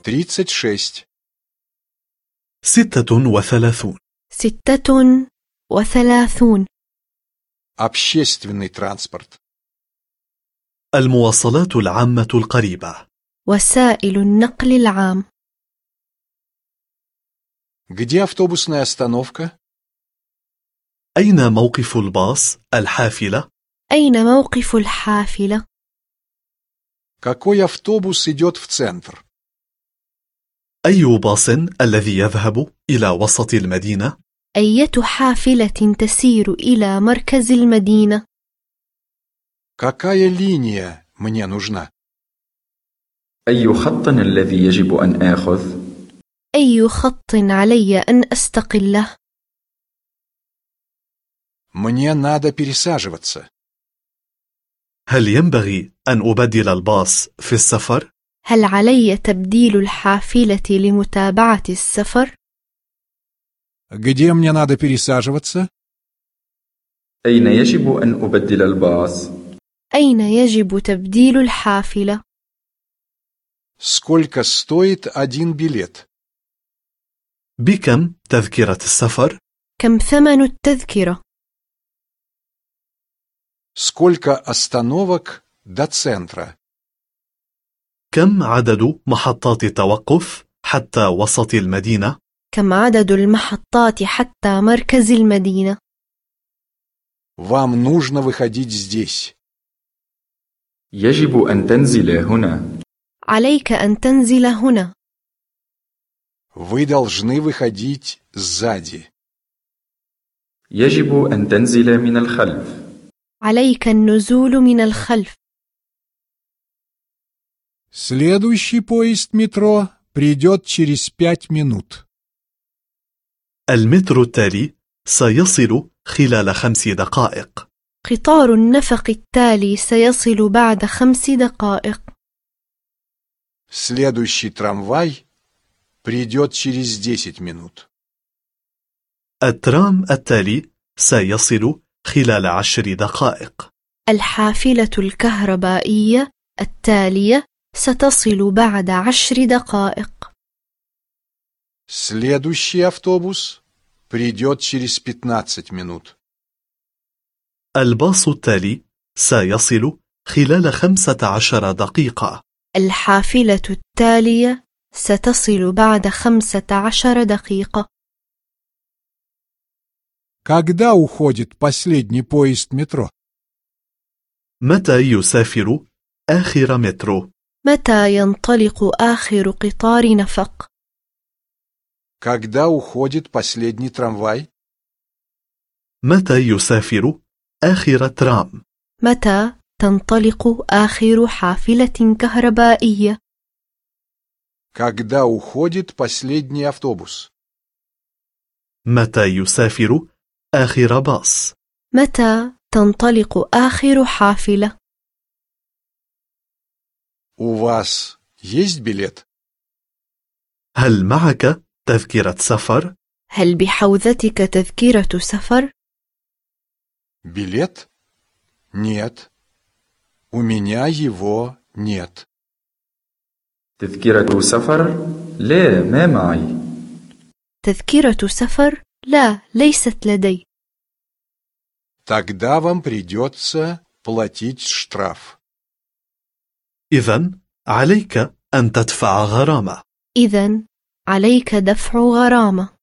36. 36. 36. Общественный транспорт. المواصلات العامة القريبة. وسائل النقل العام. Где автобусная остановка? أين موقف الباص الحافلة؟ أين موقف الحافلة؟ Какой автобус идет в центр? أي باص الذي يذهب إلى وسط المدينة؟ أية حافلة تسير إلى مركز المدينة؟ Какая линия мне нужна? أي خط الذي يجب أن آخذ؟ أي خط علي أن أستقله؟ Мне надо пересаживаться. هل ينبغي أن أبدل الباص في السفر؟ هل علي تبديل الحافلة لمتابعة السفر؟ Где мне надо пересаживаться? أين يجب أن أبدل الباص؟ أين يجب تبديل الحافلة؟ Сколько стоит один билет? بكم تذكرة السفر؟ كم ثمن التذكرة؟ Сколько остановок до центра? كم عدد محطات التوقف حتى وسط المدينة؟ كم عدد المحطات حتى مركز المدينة؟ Вам нужно выходить здесь. يجب أن تنزل هنا. عليك أن تنزل هنا. Вы должны выходить сзади. يجب أن تنزل من الخلف. عليك النزول من الخلف. Следующий поезд метро придет через 5 минут. المترو التالي سيصل خلال 5 دقائق. قطار النفق التالي سيصل بعد 5 دقائق. Следующий трамвай придет через 10 минут. الترام التالي سيصل خلال 10 دقائق. الحافلة الكهربائية التالية ستصل بعد 10 دقائق. Следующий автобус придет через 15 минут. الباص التالي سيصل خلال 15 دقيقة. الحافلة التالية ستصل بعد 15 دقيقة. Когда уходит последний поезд метро? متى يسافر آخر مترو؟ متى ينطلق آخر قطار نفق؟ Когда уходит последний трамвай? متى يسافر آخر ترام؟ متى تنطلق آخر حافلة كهربائية؟ Когда уходит последний автобус? متى يسافر آخر باص؟ متى تنطلق آخر حافلة؟ У вас есть билет? هل معك تذكرة سفر؟ هل بحوزتك تذكرة سفر؟ Билет? Нет. У меня его нет. تذكرة سفر؟ لا، ما معي. تذكرة سفر؟ لا، ليست لدي. Тогда вам придется платить штраф. إذن عليك أن تدفع غرامة. إذن عليك دفع غرامة.